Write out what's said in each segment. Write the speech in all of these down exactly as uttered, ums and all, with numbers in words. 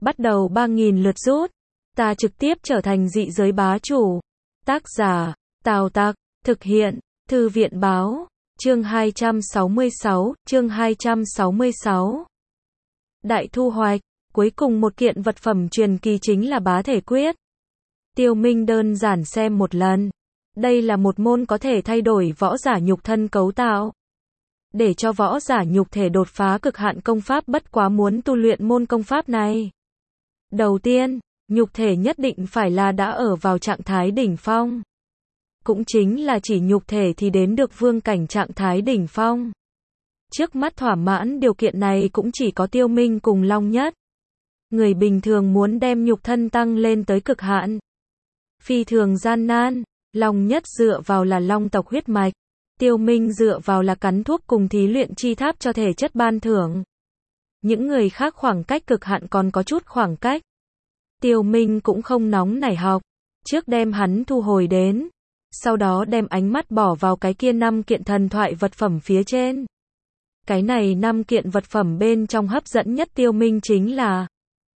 bắt đầu ba nghìn lượt rút. Ta trực tiếp trở thành dị giới bá chủ. Tác giả, Tào Tặc, thực hiện, Thư viện Báo, chương hai trăm sáu mươi sáu, chương hai trăm sáu mươi sáu. Đại thu hoạch, cuối cùng một kiện vật phẩm truyền kỳ chính là bá thể quyết. Tiêu Minh đơn giản xem một lần. Đây là một môn có thể thay đổi võ giả nhục thân cấu tạo. Để cho võ giả nhục thể đột phá cực hạn công pháp, bất quá muốn tu luyện môn công pháp này. Đầu tiên, nhục thể nhất định phải là đã ở vào trạng thái đỉnh phong. Cũng chính là chỉ nhục thể thì đến được vương cảnh trạng thái đỉnh phong. Trước mắt thỏa mãn điều kiện này cũng chỉ có Tiêu Minh cùng Long Nhất. Người bình thường muốn đem nhục thân tăng lên tới cực hạn, phi thường gian nan. Long Nhất dựa vào là long tộc huyết mạch. Tiêu Minh dựa vào là cắn thuốc cùng thí luyện chi tháp cho thể chất ban thưởng. Những người khác khoảng cách cực hạn còn có chút khoảng cách. Tiêu Minh cũng không nóng nảy học. Trước đem hắn thu hồi đến. Sau đó đem ánh mắt bỏ vào cái kia năm kiện thần thoại vật phẩm phía trên. Cái này năm kiện vật phẩm bên trong hấp dẫn nhất Tiêu Minh chính là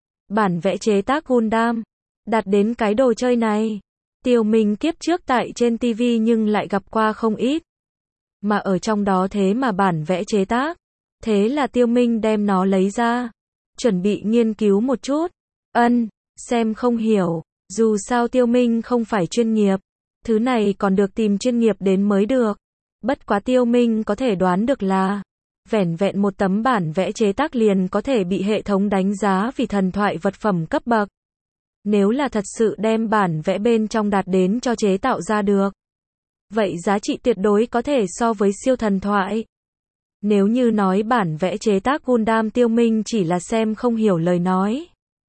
bản vẽ chế tác Gundam. Đạt đến cái đồ chơi này, Tiêu Minh kiếp trước tại trên ti vi nhưng lại gặp qua không ít. Mà ở trong đó thế mà bản vẽ chế tác. Thế là Tiêu Minh đem nó lấy ra, chuẩn bị nghiên cứu một chút. Ân, xem không hiểu, dù sao Tiêu Minh không phải chuyên nghiệp. Thứ này còn được tìm chuyên nghiệp đến mới được. Bất quá Tiêu Minh có thể đoán được là vẻn vẹn một tấm bản vẽ chế tác liền có thể bị hệ thống đánh giá vì thần thoại vật phẩm cấp bậc. Nếu là thật sự đem bản vẽ bên trong đạt đến cho chế tạo ra được, vậy giá trị tuyệt đối có thể so với siêu thần thoại. Nếu như nói bản vẽ chế tác Gundam Tiêu Minh chỉ là xem không hiểu lời nói,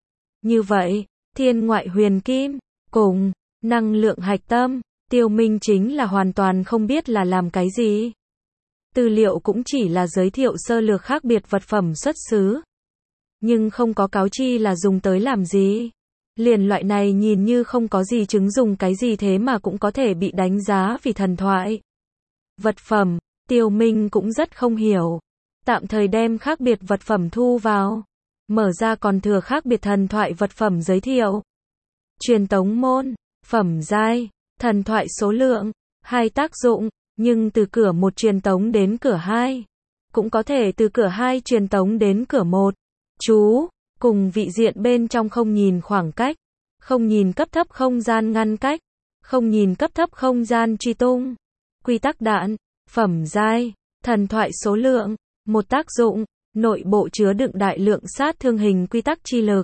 như vậy, thiên ngoại huyền kim, cùng năng lượng hạch tâm, Tiêu Minh chính là hoàn toàn không biết là làm cái gì. Tư liệu cũng chỉ là giới thiệu sơ lược khác biệt vật phẩm xuất xứ, nhưng không có cáo chi là dùng tới làm gì. Liền loại này nhìn như không có gì chứng dùng cái gì thế mà cũng có thể bị đánh giá vì thần thoại vật phẩm, Tiêu Minh cũng rất không hiểu. Tạm thời đem khác biệt vật phẩm thu vào, mở ra còn thừa khác biệt thần thoại vật phẩm giới thiệu. Truyền tống môn, phẩm giai, thần thoại số lượng, hai tác dụng, nhưng từ cửa một truyền tống đến cửa hai, cũng có thể từ cửa hai truyền tống đến cửa một. Chú, cùng vị diện bên trong không nhìn khoảng cách, không nhìn cấp thấp không gian ngăn cách, không nhìn cấp thấp không gian truy tung. Quy tắc đạn, phẩm giai, thần thoại số lượng, một tác dụng, nội bộ chứa đựng đại lượng sát thương hình quy tắc chi lực.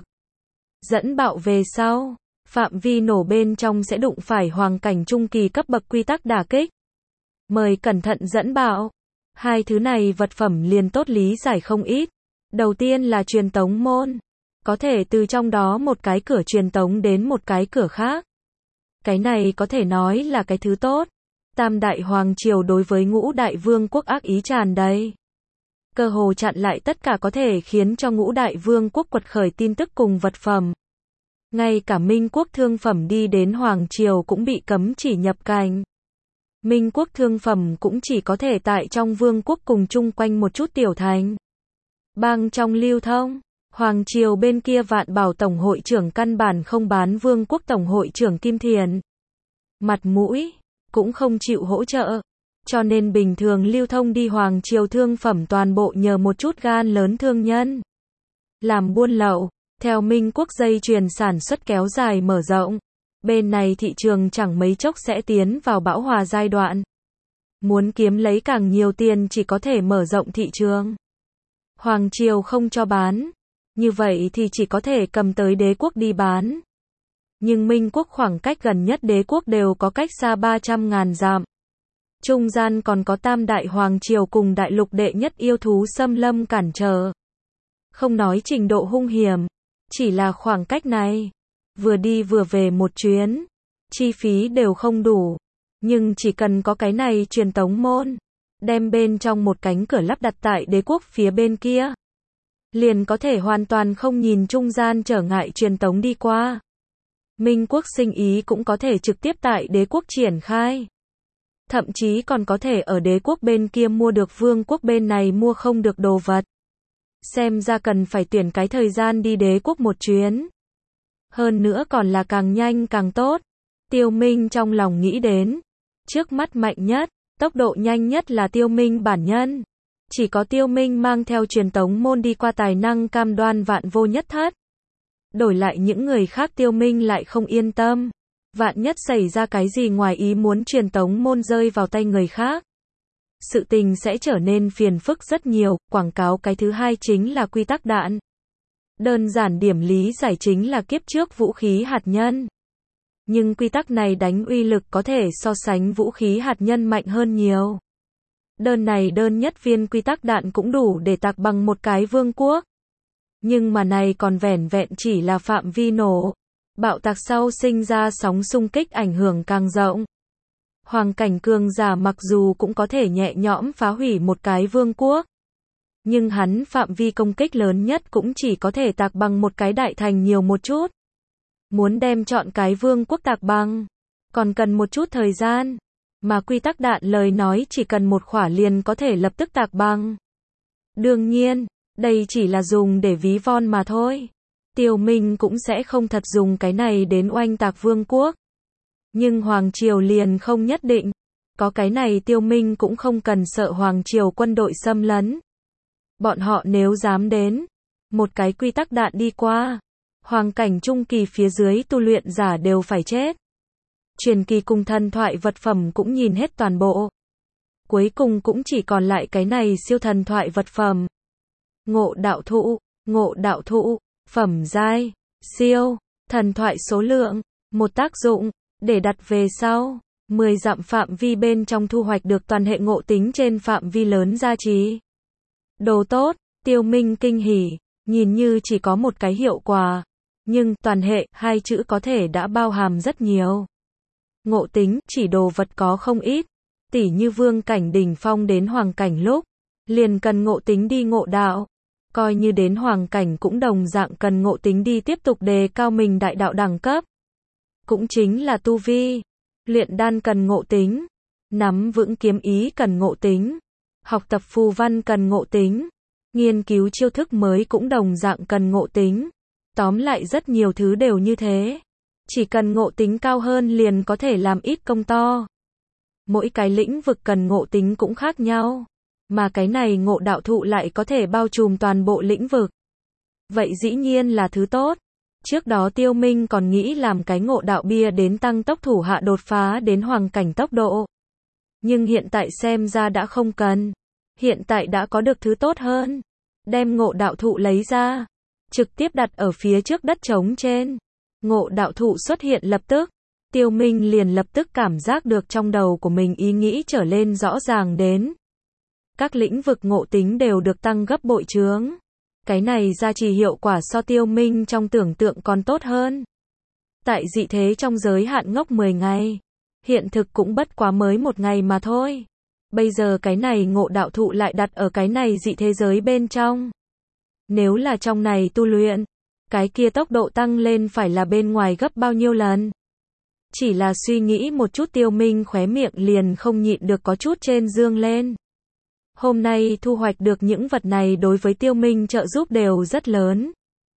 Dẫn bạo về sau, phạm vi nổ bên trong sẽ đụng phải hoàng cảnh trung kỳ cấp bậc quy tắc đả kích. Mời cẩn thận dẫn bạo. Hai thứ này vật phẩm liền tốt lý giải không ít. Đầu tiên là truyền tống môn, có thể từ trong đó một cái cửa truyền tống đến một cái cửa khác. Cái này có thể nói là cái thứ tốt. Tam đại hoàng triều đối với ngũ đại vương quốc ác ý tràn đầy, cơ hồ chặn lại tất cả có thể khiến cho ngũ đại vương quốc quật khởi tin tức cùng vật phẩm. Ngay cả Minh quốc thương phẩm đi đến hoàng triều cũng bị cấm chỉ nhập cảnh. Minh quốc thương phẩm cũng chỉ có thể tại trong vương quốc cùng chung quanh một chút tiểu thành bang trong lưu thông. Hoàng triều bên kia Vạn Bảo tổng hội trưởng căn bản không bán vương quốc tổng hội trưởng Kim Thiền mặt mũi, cũng không chịu hỗ trợ, cho nên bình thường lưu thông đi hoàng triều thương phẩm toàn bộ nhờ một chút gan lớn thương nhân làm buôn lậu. Theo Minh quốc dây chuyền sản xuất kéo dài mở rộng, bên này thị trường chẳng mấy chốc sẽ tiến vào bão hòa giai đoạn. Muốn kiếm lấy càng nhiều tiền chỉ có thể mở rộng thị trường. Hoàng triều không cho bán, như vậy thì chỉ có thể cầm tới đế quốc đi bán. Nhưng Minh quốc khoảng cách gần nhất đế quốc đều có cách xa ba trăm ngàn dặm. Trung gian còn có tam đại hoàng triều cùng đại lục đệ nhất yêu thú xâm lâm cản trở. Không nói trình độ hung hiểm, chỉ là khoảng cách này, vừa đi vừa về một chuyến, chi phí đều không đủ. Nhưng chỉ cần có cái này truyền tống môn, đem bên trong một cánh cửa lắp đặt tại đế quốc phía bên kia, liền có thể hoàn toàn không nhìn trung gian trở ngại truyền tống đi qua. Minh quốc sinh ý cũng có thể trực tiếp tại đế quốc triển khai. Thậm chí còn có thể ở đế quốc bên kia mua được vương quốc bên này mua không được đồ vật. Xem ra cần phải tuyển cái thời gian đi đế quốc một chuyến. Hơn nữa còn là càng nhanh càng tốt. Tiêu Minh trong lòng nghĩ đến. Trước mắt mạnh nhất, tốc độ nhanh nhất là Tiêu Minh bản nhân. Chỉ có Tiêu Minh mang theo truyền tống môn đi qua tài năng cam đoan vạn vô nhất thất. Đổi lại những người khác Tiêu Minh lại không yên tâm. Vạn nhất xảy ra cái gì ngoài ý muốn truyền tống môn rơi vào tay người khác. Sự tình sẽ trở nên phiền phức rất nhiều. Quảng cáo cái thứ hai chính là quy tắc đạn. Đơn giản điểm lý giải chính là kiếp trước vũ khí hạt nhân. Nhưng quy tắc này đánh uy lực có thể so sánh vũ khí hạt nhân mạnh hơn nhiều. Đơn này đơn nhất viên quy tắc đạn cũng đủ để tạc bằng một cái vương quốc. Nhưng mà này còn vẻn vẹn chỉ là phạm vi nổ. Bạo tạc sau sinh ra sóng xung kích ảnh hưởng càng rộng. Hoàng cảnh cường giả mặc dù cũng có thể nhẹ nhõm phá hủy một cái vương quốc. Nhưng hắn phạm vi công kích lớn nhất cũng chỉ có thể tạc bằng một cái đại thành nhiều một chút. Muốn đem chọn cái vương quốc tạc bằng, còn cần một chút thời gian. Mà quy tắc đạn lời nói chỉ cần một khỏa liền có thể lập tức tạc bằng. Đương nhiên, đây chỉ là dùng để ví von mà thôi. Tiêu Minh cũng sẽ không thật dùng cái này đến oanh tạc vương quốc. Nhưng Hoàng Triều liền không nhất định. Có cái này Tiêu Minh cũng không cần sợ Hoàng Triều quân đội xâm lấn. Bọn họ nếu dám đến, một cái quy tắc đạn đi qua, hoàng cảnh trung kỳ phía dưới tu luyện giả đều phải chết. Truyền kỳ cùng thần thoại vật phẩm cũng nhìn hết toàn bộ. Cuối cùng cũng chỉ còn lại cái này siêu thần thoại vật phẩm. Ngộ đạo thụ, ngộ đạo thụ, phẩm giai, siêu, thần thoại số lượng, một tác dụng, để đặt về sau. mười dặm phạm vi bên trong thu hoạch được toàn hệ ngộ tính trên phạm vi lớn gia trì. Đồ tốt, Tiêu Minh kinh hỉ, nhìn như chỉ có một cái hiệu quả. Nhưng, toàn hệ, hai chữ có thể đã bao hàm rất nhiều. Ngộ tính, chỉ đồ vật có không ít. Tỉ như vương cảnh đỉnh phong đến hoàng cảnh lúc, liền cần ngộ tính đi ngộ đạo. Coi như đến hoàng cảnh cũng đồng dạng cần ngộ tính đi tiếp tục đề cao mình đại đạo đẳng cấp. Cũng chính là tu vi. Luyện đan cần ngộ tính. Nắm vững kiếm ý cần ngộ tính. Học tập phù văn cần ngộ tính. Nghiên cứu chiêu thức mới cũng đồng dạng cần ngộ tính. Tóm lại rất nhiều thứ đều như thế. Chỉ cần ngộ tính cao hơn liền có thể làm ít công to. Mỗi cái lĩnh vực cần ngộ tính cũng khác nhau. Mà cái này ngộ đạo thụ lại có thể bao trùm toàn bộ lĩnh vực. Vậy dĩ nhiên là thứ tốt. Trước đó Tiêu Minh còn nghĩ làm cái ngộ đạo bia đến tăng tốc thủ hạ đột phá đến hoàng cảnh tốc độ. Nhưng hiện tại xem ra đã không cần. Hiện tại đã có được thứ tốt hơn. Đem ngộ đạo thụ lấy ra. Trực tiếp đặt ở phía trước đất trống trên. Ngộ đạo thụ xuất hiện lập tức. Tiêu Minh liền lập tức cảm giác được trong đầu của mình ý nghĩ trở lên rõ ràng đến. Các lĩnh vực ngộ tính đều được tăng gấp bội chướng. Cái này gia trì hiệu quả so Tiêu Minh trong tưởng tượng còn tốt hơn. Tại dị thế trong giới hạn ngốc mười ngày. Hiện thực cũng bất quá mới một ngày mà thôi. Bây giờ cái này ngộ đạo thụ lại đặt ở cái này dị thế giới bên trong. Nếu là trong này tu luyện, cái kia tốc độ tăng lên phải là bên ngoài gấp bao nhiêu lần. Chỉ là suy nghĩ một chút Tiêu Minh khóe miệng liền không nhịn được có chút trên dương lên. Hôm nay thu hoạch được những vật này đối với Tiêu Minh trợ giúp đều rất lớn.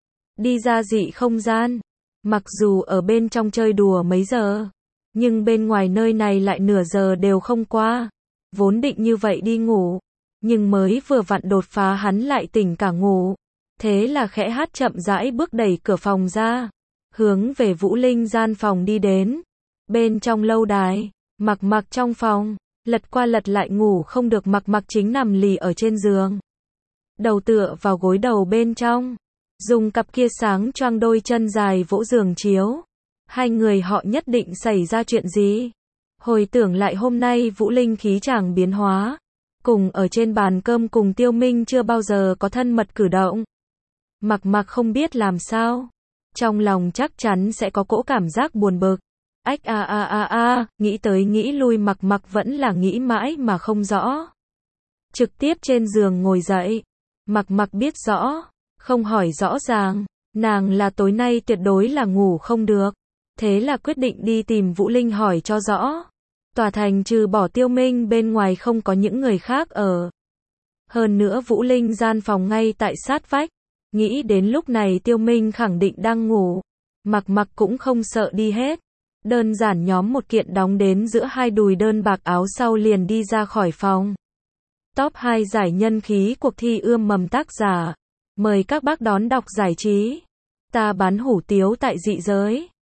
Đi ra dị không gian, mặc dù ở bên trong chơi đùa mấy giờ, nhưng bên ngoài nơi này lại nửa giờ đều không qua. Vốn định như vậy đi ngủ, nhưng mới vừa vặn đột phá hắn lại tỉnh cả ngủ. Thế là khẽ hát chậm rãi bước đẩy cửa phòng ra, hướng về Vũ Linh gian phòng đi đến. Bên trong lâu đài, Mặc Mặc trong phòng, lật qua lật lại ngủ không được, Mặc Mặc chính nằm lì ở trên giường. Đầu tựa vào gối đầu bên trong, dùng cặp kia sáng choang đôi chân dài vỗ giường chiếu. Hai người họ nhất định xảy ra chuyện gì? Hồi tưởng lại hôm nay Vũ Linh khí chàng biến hóa, cùng ở trên bàn cơm cùng Tiêu Minh chưa bao giờ có thân mật cử động. Mặc Mặc không biết làm sao, trong lòng chắc chắn sẽ có cỗ cảm giác buồn bực. Ách a a a a, nghĩ tới nghĩ lui Mặc Mặc vẫn là nghĩ mãi mà không rõ. Trực tiếp trên giường ngồi dậy, Mặc Mặc biết rõ, không hỏi rõ ràng, nàng là tối nay tuyệt đối là ngủ không được. Thế là quyết định đi tìm Vũ Linh hỏi cho rõ. Tòa thành trừ bỏ Tiêu Minh bên ngoài không có những người khác ở. Hơn nữa Vũ Linh gian phòng ngay tại sát vách. Nghĩ đến lúc này Tiêu Minh khẳng định đang ngủ. Mặc mặc cũng không sợ đi hết. Đơn giản nhóm một kiện đóng đến giữa hai đùi đơn bạc áo sau liền đi ra khỏi phòng. Top hai giải nhân khí cuộc thi ươm mầm tác giả. Mời các bác đón đọc giải trí. Ta bán hủ tiếu tại dị giới.